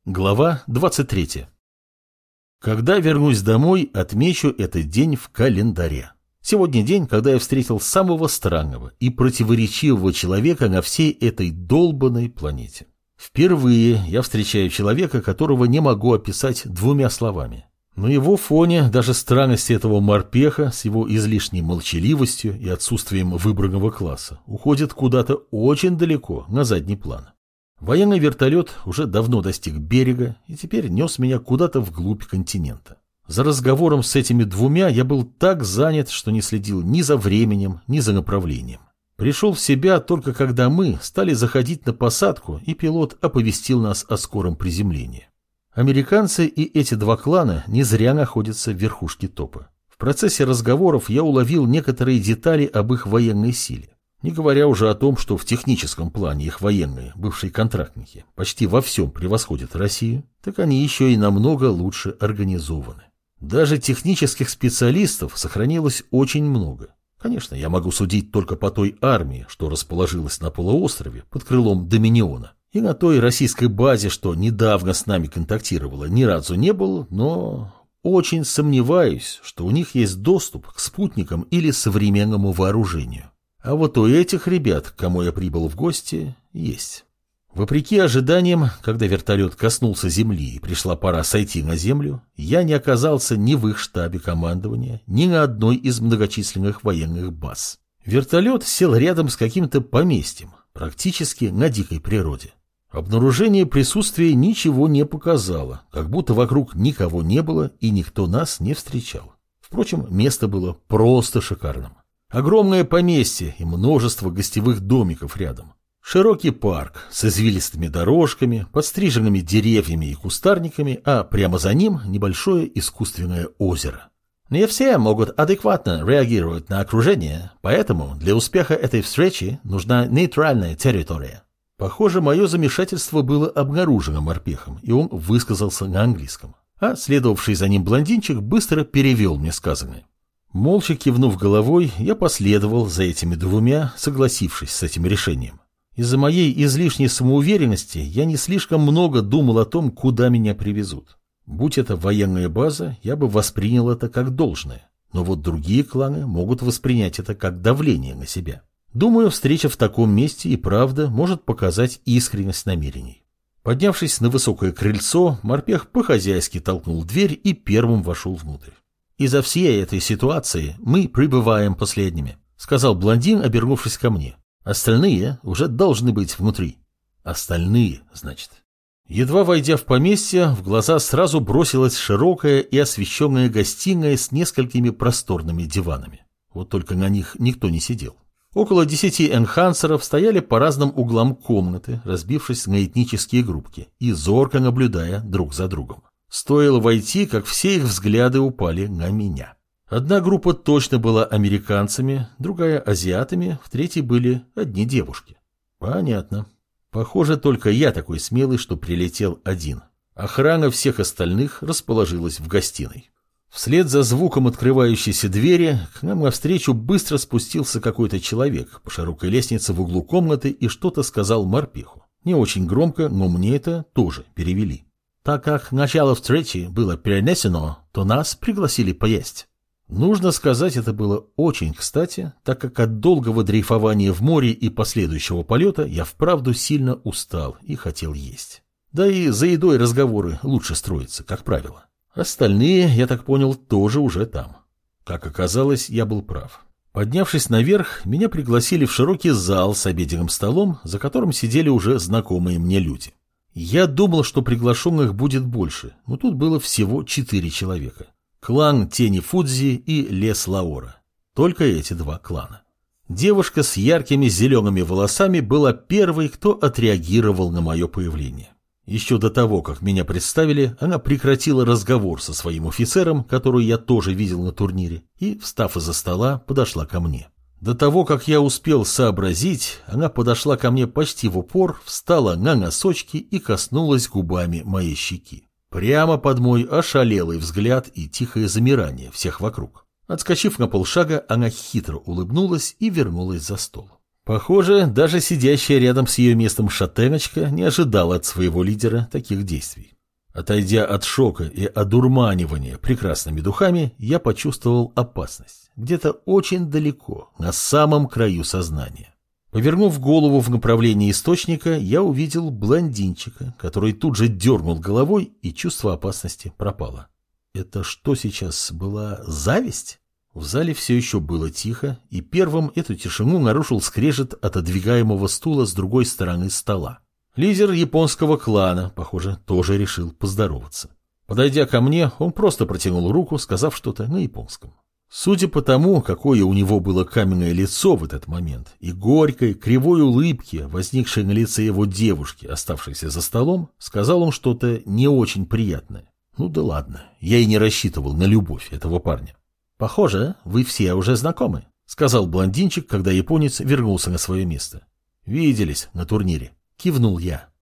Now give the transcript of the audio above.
Глава 23. Когда вернусь домой, отмечу этот день в календаре. Сегодня день, когда я встретил самого странного и противоречивого человека на всей этой долбанной планете. Впервые я встречаю человека, которого не могу описать двумя словами. На его фоне даже странности этого морпеха с его излишней молчаливостью и отсутствием выбранного класса уходят куда-то очень далеко на задний план. Военный вертолет уже давно достиг берега и теперь нес меня куда-то вглубь континента. За разговором с этими двумя я был так занят, что не следил ни за временем, ни за направлением. Пришел в себя только когда мы стали заходить на посадку, и пилот оповестил нас о скором приземлении. Американцы и эти два клана не зря находятся в верхушке топа. В процессе разговоров я уловил некоторые детали об их военной силе. Не говоря уже о том, что в техническом плане их военные, бывшие контрактники, почти во всем превосходят Россию, так они еще и намного лучше организованы. Даже технических специалистов сохранилось очень много. Конечно, я могу судить только по той армии, что расположилась на полуострове под крылом Доминиона, и на той российской базе, что недавно с нами контактировала, ни разу не был, но очень сомневаюсь, что у них есть доступ к спутникам или современному вооружению. А вот у этих ребят, к кому я прибыл в гости, есть. Вопреки ожиданиям, когда вертолет коснулся земли и пришла пора сойти на землю, я не оказался ни в их штабе командования, ни на одной из многочисленных военных баз. Вертолет сел рядом с каким-то поместьем, практически на дикой природе. Обнаружение присутствия ничего не показало, как будто вокруг никого не было и никто нас не встречал. Впрочем, место было просто шикарным. Огромное поместье и множество гостевых домиков рядом. Широкий парк с извилистыми дорожками, подстриженными деревьями и кустарниками, а прямо за ним небольшое искусственное озеро. Не все могут адекватно реагировать на окружение, поэтому для успеха этой встречи нужна нейтральная территория. Похоже, мое замешательство было обнаружено морпехом, и он высказался на английском. А следовавший за ним блондинчик быстро перевел мне сказанное. Молча кивнув головой, я последовал за этими двумя, согласившись с этим решением. Из-за моей излишней самоуверенности я не слишком много думал о том, куда меня привезут. Будь это военная база, я бы воспринял это как должное. Но вот другие кланы могут воспринять это как давление на себя. Думаю, встреча в таком месте и правда может показать искренность намерений. Поднявшись на высокое крыльцо, морпех по-хозяйски толкнул дверь и первым вошел внутрь. «Из-за всей этой ситуации мы прибываем последними», — сказал блондин, обернувшись ко мне. «Остальные уже должны быть внутри». «Остальные, значит». Едва войдя в поместье, в глаза сразу бросилась широкая и освещенная гостиная с несколькими просторными диванами. Вот только на них никто не сидел. Около 10 энхансеров стояли по разным углам комнаты, разбившись на этнические группки и зорко наблюдая друг за другом. Стоило войти, как все их взгляды упали на меня. Одна группа точно была американцами, другая — азиатами, в третьей были одни девушки. Понятно. Похоже, только я такой смелый, что прилетел один. Охрана всех остальных расположилась в гостиной. Вслед за звуком открывающейся двери к нам навстречу быстро спустился какой-то человек по широкой лестнице в углу комнаты и что-то сказал морпеху. Не очень громко, но мне это тоже перевели. Так как начало встречи было перенесено, то нас пригласили поесть. Нужно сказать, это было очень кстати, так как от долгого дрейфования в море и последующего полета я вправду сильно устал и хотел есть. Да и за едой разговоры лучше строятся, как правило. Остальные, я так понял, тоже уже там. Как оказалось, я был прав. Поднявшись наверх, меня пригласили в широкий зал с обеденным столом, за которым сидели уже знакомые мне люди. Я думал, что приглашенных будет больше, но тут было всего 4 человека. Клан Тени Фудзи и Лес Лаора. Только эти два клана. Девушка с яркими зелеными волосами была первой, кто отреагировал на мое появление. Еще до того, как меня представили, она прекратила разговор со своим офицером, которую я тоже видел на турнире, и, встав из-за стола, подошла ко мне. До того, как я успел сообразить, она подошла ко мне почти в упор, встала на носочки и коснулась губами моей щеки. Прямо под мой ошалелый взгляд и тихое замирание всех вокруг. Отскочив на полшага, она хитро улыбнулась и вернулась за стол. Похоже, даже сидящая рядом с ее местом шатеночка не ожидала от своего лидера таких действий. Отойдя от шока и одурманивания прекрасными духами, я почувствовал опасность. Где-то очень далеко, на самом краю сознания. Повернув голову в направлении источника, я увидел блондинчика, который тут же дернул головой, и чувство опасности пропало. Это что сейчас была зависть? В зале все еще было тихо, и первым эту тишину нарушил скрежет отодвигаемого стула с другой стороны стола. Лидер японского клана, похоже, тоже решил поздороваться. Подойдя ко мне, он просто протянул руку, сказав что-то на японском. Судя по тому, какое у него было каменное лицо в этот момент, и горькой, кривой улыбке, возникшей на лице его девушки, оставшейся за столом, сказал он что-то не очень приятное. Ну да ладно, я и не рассчитывал на любовь этого парня. «Похоже, вы все уже знакомы», — сказал блондинчик, когда японец вернулся на свое место. «Виделись на турнире», — кивнул я.